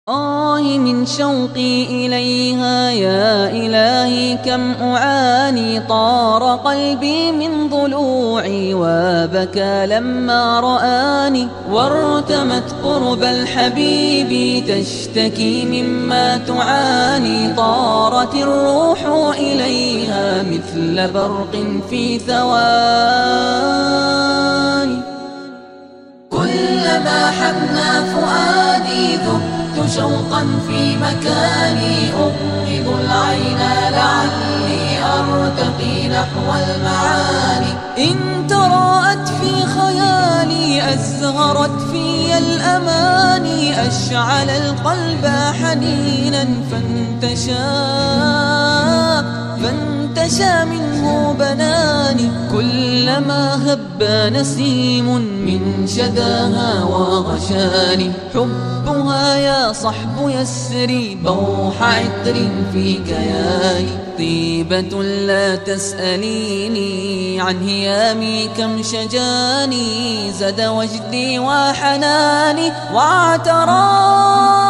من شوقي إليها يا إلهي كم أعاني. طار قلبي من ضلوعي وبكى لما رآني. وارتمت قرب الحبيب تشتكي مما تعاني. طارت الروح إليها مثل برق في ثواني. كلما حنى فؤادي ذبت شوقا في مكاني. أغمض العين لعلي أرتقي نحو المعاني. إن تراءت في خيالي أزهرت في الأماني. أشعل القلب حنينا فانتشى منه بناني. كلما هب نسيم من شداها وغشاني. حبها يا صحب يسري بوح عطر في كياني. طيبة لا تسأليني عن هيامي كم شجاني. زاد وجدي وحناني واعتراني.